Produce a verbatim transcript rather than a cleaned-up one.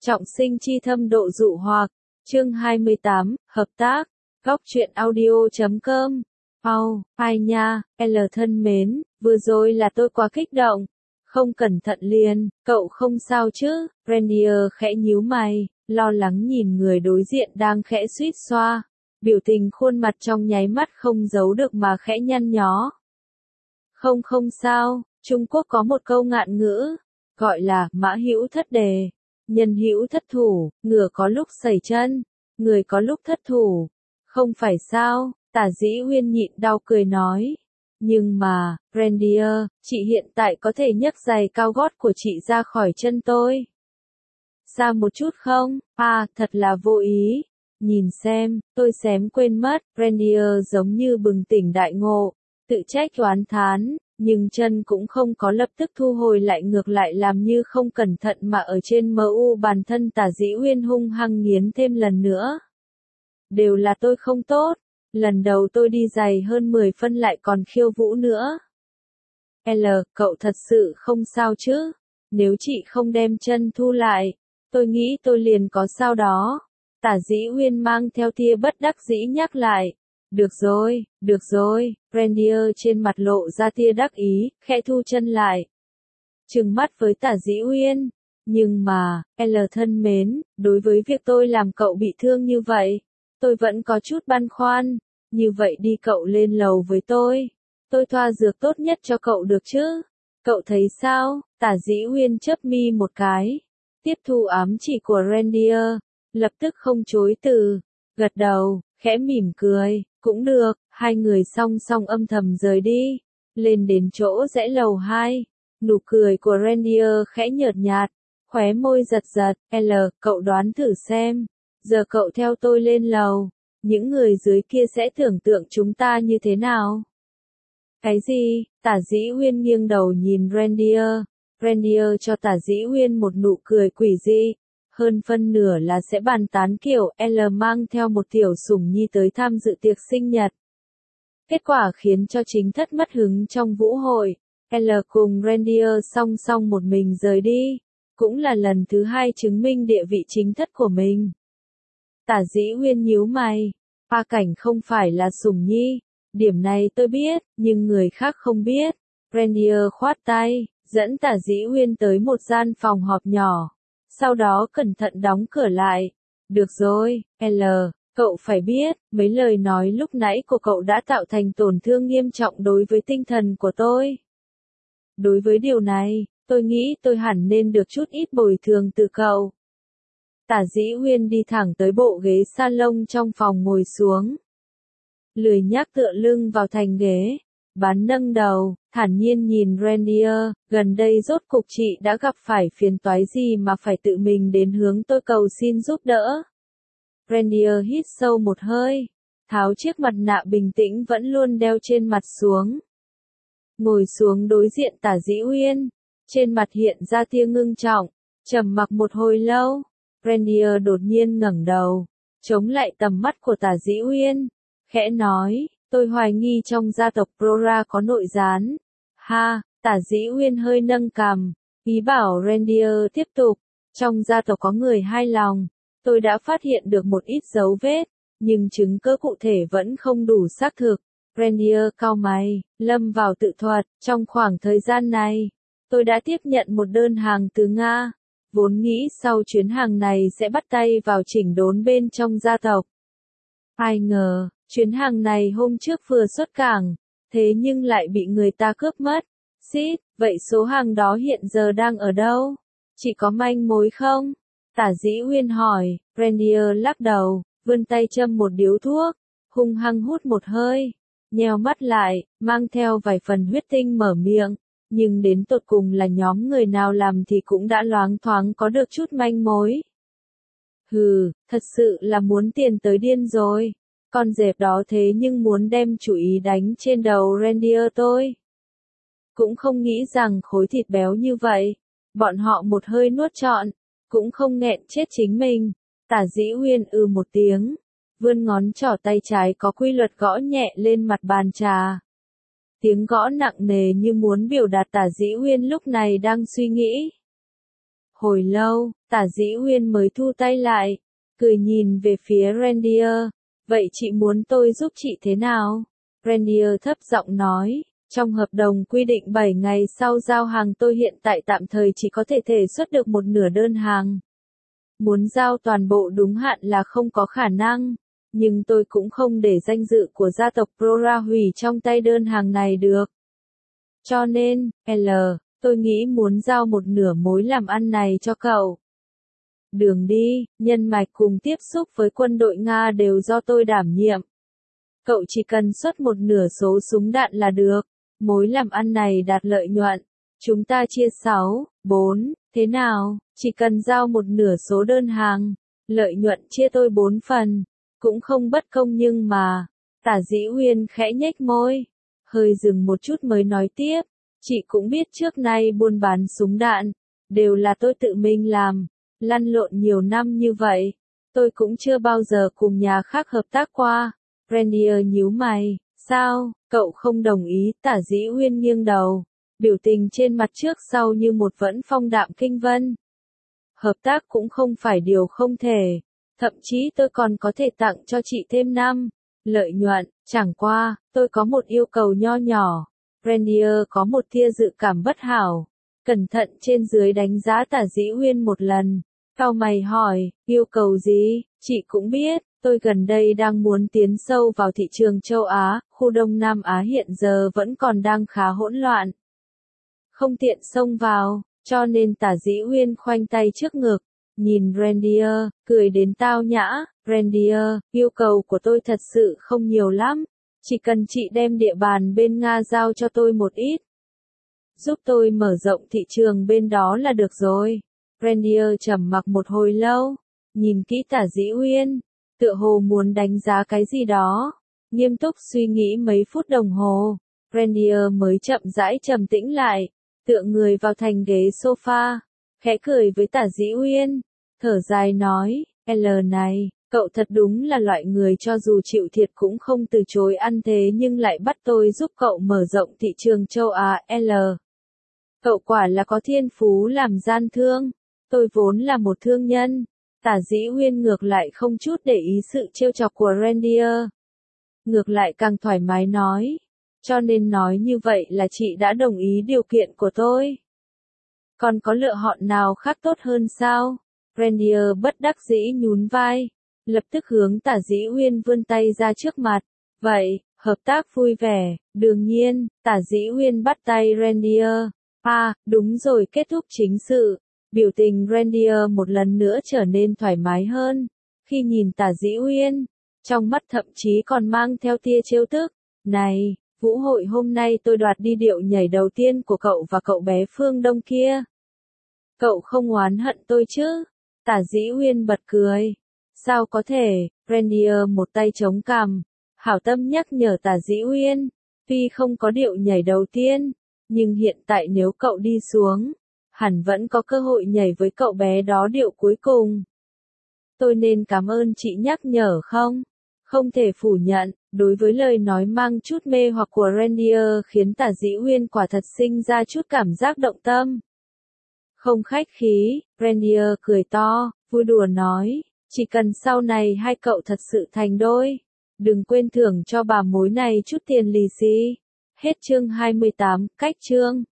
Trọng sinh chi thâm độ dụ hoặc. Chương hai mươi tám, hợp tác. Góc truyện audio chấm com. Au, ai nha, L thân mến, vừa rồi là tôi quá kích động. Không cẩn thận liền, cậu không sao chứ? Renier khẽ nhíu mày, lo lắng nhìn người đối diện đang khẽ suýt xoa. Biểu tình khuôn mặt trong nháy mắt không giấu được mà khẽ nhăn nhó. Không không sao, Trung Quốc có một câu ngạn ngữ, gọi là mã hữu thất đề, nhân hữu thất thủ, ngựa có lúc sẩy chân, người có lúc thất thủ. Không phải sao, Tả Dĩ Uyên nhịn đau cười nói. Nhưng mà, Renier, chị hiện tại có thể nhấc giày cao gót của chị ra khỏi chân tôi. Xa một chút không? À, thật là vô ý. Nhìn xem, tôi xém quên mất. Renier giống như bừng tỉnh đại ngộ, tự trách oán thán, nhưng chân cũng không có lập tức thu hồi lại, ngược lại làm như không cẩn thận mà ở trên em u bàn thân Tả Dĩ Uyên hung hăng nghiến thêm lần nữa. Đều là tôi không tốt. Lần đầu tôi đi giày hơn mười phân lại còn khiêu vũ nữa. L, cậu thật sự không sao chứ? Nếu chị không đem chân thu lại, tôi nghĩ tôi liền có sao đó. Tả Dĩ Uyên mang theo tia bất đắc dĩ nhắc lại. Được rồi, được rồi, Renier trên mặt lộ ra tia đắc ý, khẽ thu chân lại. Trừng mắt với Tả Dĩ Uyên. Nhưng mà, L thân mến, đối với việc tôi làm cậu bị thương như vậy, tôi vẫn có chút băn khoăn. Như vậy đi, cậu lên lầu với tôi. Tôi thoa dược tốt nhất cho cậu được chứ? Cậu thấy sao? Tả Dĩ Uyên chớp mi một cái. Tiếp thu ám chỉ của Renier. Lập tức không chối từ. Gật đầu, khẽ mỉm cười. Cũng được, hai người song song âm thầm rời đi. Lên đến chỗ rẽ lầu hai. Nụ cười của Renier khẽ nhợt nhạt. Khóe môi giật giật. L, cậu đoán thử xem. Giờ cậu theo tôi lên lầu. Những người dưới kia sẽ tưởng tượng chúng ta như thế nào? Cái gì? Tả Dĩ Uyên nghiêng đầu nhìn Renier. Renier cho Tả Dĩ Uyên một nụ cười quỷ dị. Hơn phân nửa là sẽ bàn tán kiểu L mang theo một tiểu sủng nhi tới tham dự tiệc sinh nhật. Kết quả khiến cho chính thất mất hứng trong vũ hội. L cùng Renier song song một mình rời đi. Cũng là lần thứ hai chứng minh địa vị chính thất của mình. Tả Dĩ Uyên nhíu mày. A Cảnh không phải là sủng nhi. Điểm này tôi biết, nhưng người khác không biết. Renier khoát tay, dẫn Tả Dĩ Uyên tới một gian phòng họp nhỏ. Sau đó cẩn thận đóng cửa lại. Được rồi, L, cậu phải biết, mấy lời nói lúc nãy của cậu đã tạo thành tổn thương nghiêm trọng đối với tinh thần của tôi. Đối với điều này, tôi nghĩ tôi hẳn nên được chút ít bồi thường từ cậu. Tả Dĩ Uyên đi thẳng tới bộ ghế salon trong phòng ngồi xuống. Lười nhác tựa lưng vào thành ghế. Bán nâng đầu, thản nhiên nhìn Renier. Gần đây rốt cục chị đã gặp phải phiền toái gì mà phải tự mình đến hướng tôi cầu xin giúp đỡ. Renier hít sâu một hơi. Tháo chiếc mặt nạ bình tĩnh vẫn luôn đeo trên mặt xuống. Ngồi xuống đối diện Tả Dĩ Uyên. Trên mặt hiện ra tia ngưng trọng. Trầm mặc một hồi lâu. Renier đột nhiên ngẩng đầu, chống lại tầm mắt của Tả Dĩ Uyên, khẽ nói, tôi hoài nghi trong gia tộc Prora có nội gián. Ha, Tả Dĩ Uyên hơi nâng cằm, ý bảo Renier tiếp tục, trong gia tộc có người hai lòng, tôi đã phát hiện được một ít dấu vết, nhưng chứng cứ cụ thể vẫn không đủ xác thực. Renier cau mày, lâm vào tự thuật, trong khoảng thời gian này, tôi đã tiếp nhận một đơn hàng từ Nga. Vốn nghĩ sau chuyến hàng này sẽ bắt tay vào chỉnh đốn bên trong gia tộc. Ai ngờ, chuyến hàng này hôm trước vừa xuất cảng, thế nhưng lại bị người ta cướp mất. Xít, vậy số hàng đó hiện giờ đang ở đâu? Chỉ có manh mối không? Tả Dĩ Uyên hỏi. Renier lắc đầu, vươn tay châm một điếu thuốc, hung hăng hút một hơi, nheo mắt lại, mang theo vài phần huyết tinh mở miệng. Nhưng đến tột cùng là nhóm người nào làm thì cũng đã loáng thoáng có được chút manh mối. Hừ, thật sự là muốn tiền tới điên rồi. Con dẹp đó thế nhưng muốn đem chủ ý đánh trên đầu Renier tôi. Cũng không nghĩ rằng khối thịt béo như vậy. Bọn họ một hơi nuốt trọn, cũng không nghẹn chết chính mình. Tả Dĩ Uyên ư một tiếng, vươn ngón trỏ tay trái có quy luật gõ nhẹ lên mặt bàn trà. Tiếng gõ nặng nề như muốn biểu đạt Tả Dĩ Uyên lúc này đang suy nghĩ. Hồi lâu, Tả Dĩ Uyên mới thu tay lại, cười nhìn về phía Reindeer. Vậy chị muốn tôi giúp chị thế nào? Reindeer thấp giọng nói, trong hợp đồng quy định bảy ngày sau giao hàng tôi hiện tại tạm thời chỉ có thể thể xuất được một nửa đơn hàng. Muốn giao toàn bộ đúng hạn là không có khả năng, nhưng tôi cũng không để danh dự của gia tộc Prora hủy trong tay đơn hàng này được. Cho nên, L, tôi nghĩ muốn giao một nửa mối làm ăn này cho cậu. Đường đi, nhân mạch cùng tiếp xúc với quân đội Nga đều do tôi đảm nhiệm. Cậu chỉ cần xuất một nửa số súng đạn là được. Mối làm ăn này đạt lợi nhuận. Chúng ta chia sáu, bốn, thế nào? Chỉ cần giao một nửa số đơn hàng. Lợi nhuận chia tôi bốn phần. Cũng không bất công nhưng mà. Tả Dĩ Uyên khẽ nhếch môi. Hơi dừng một chút mới nói tiếp. Chị cũng biết trước nay buôn bán súng đạn. Đều là tôi tự mình làm. Lăn lộn nhiều năm như vậy. Tôi cũng chưa bao giờ cùng nhà khác hợp tác qua. Reindeer nhíu mày. Sao, cậu không đồng ý? Tả Dĩ Uyên nghiêng đầu. Biểu tình trên mặt trước sau như một vẫn phong đạm kinh vân. Hợp tác cũng không phải điều không thể. Thậm chí tôi còn có thể tặng cho chị thêm năm. Lợi nhuận, chẳng qua, tôi có một yêu cầu nho nhỏ. Reindeer có một tia dự cảm bất hảo. Cẩn thận trên dưới đánh giá Tả Dĩ Uyên một lần. Cau mày hỏi, yêu cầu gì? Chị cũng biết, tôi gần đây đang muốn tiến sâu vào thị trường châu Á, khu Đông Nam Á hiện giờ vẫn còn đang khá hỗn loạn. Không tiện xông vào, cho nên Tả Dĩ Uyên khoanh tay trước ngực, nhìn Reindeer, cười đến tao nhã. Reindeer, yêu cầu của tôi thật sự không nhiều lắm, chỉ cần chị đem địa bàn bên Nga giao cho tôi một ít. Giúp tôi mở rộng thị trường bên đó là được rồi. Reindeer trầm mặc một hồi lâu, nhìn kỹ Tả Dĩ Uyên, tựa hồ muốn đánh giá cái gì đó. Nghiêm túc suy nghĩ mấy phút đồng hồ, Reindeer mới chậm rãi trầm tĩnh lại, tựa người vào thành ghế sofa, khẽ cười với Tả Dĩ Uyên, thở dài nói, L này, cậu thật đúng là loại người cho dù chịu thiệt cũng không từ chối ăn thế nhưng lại bắt tôi giúp cậu mở rộng thị trường châu Á. L. Cậu quả là có thiên phú làm gian thương. Tôi vốn là một thương nhân. Tả Dĩ Uyên ngược lại không chút để ý sự trêu chọc của Reindeer. Ngược lại càng thoải mái nói. Cho nên nói như vậy là chị đã đồng ý điều kiện của tôi. Còn có lựa chọn nào khác tốt hơn sao? Reindeer bất đắc dĩ nhún vai. Lập tức hướng Tả Dĩ Uyên vươn tay ra trước mặt. Vậy, hợp tác vui vẻ. Đương nhiên, Tả Dĩ Uyên bắt tay Reindeer. À, đúng rồi, kết thúc chính sự. Biểu tình Reindeer một lần nữa trở nên thoải mái hơn. Khi nhìn Tả Dĩ Uyên, trong mắt thậm chí còn mang theo tia trêu tức. Này, vũ hội hôm nay tôi đoạt đi điệu nhảy đầu tiên của cậu và cậu bé Phương Đông kia. Cậu không oán hận tôi chứ? Tả Dĩ Uyên bật cười. Sao có thể? Reindeer một tay chống cằm. Hảo tâm nhắc nhở Tả Dĩ Uyên. Tuy không có điệu nhảy đầu tiên, nhưng hiện tại nếu cậu đi xuống, hẳn vẫn có cơ hội nhảy với cậu bé đó điệu cuối cùng. Tôi nên cảm ơn chị nhắc nhở không? Không thể phủ nhận, đối với lời nói mang chút mê hoặc của Reindeer khiến Tả Dĩ Uyên quả thật sinh ra chút cảm giác động tâm. Không khách khí, Reindeer cười to, vui đùa nói, chỉ cần sau này hai cậu thật sự thành đôi, đừng quên thưởng cho bà mối này chút tiền lì xì. Hết chương hai mươi tám, cách chương.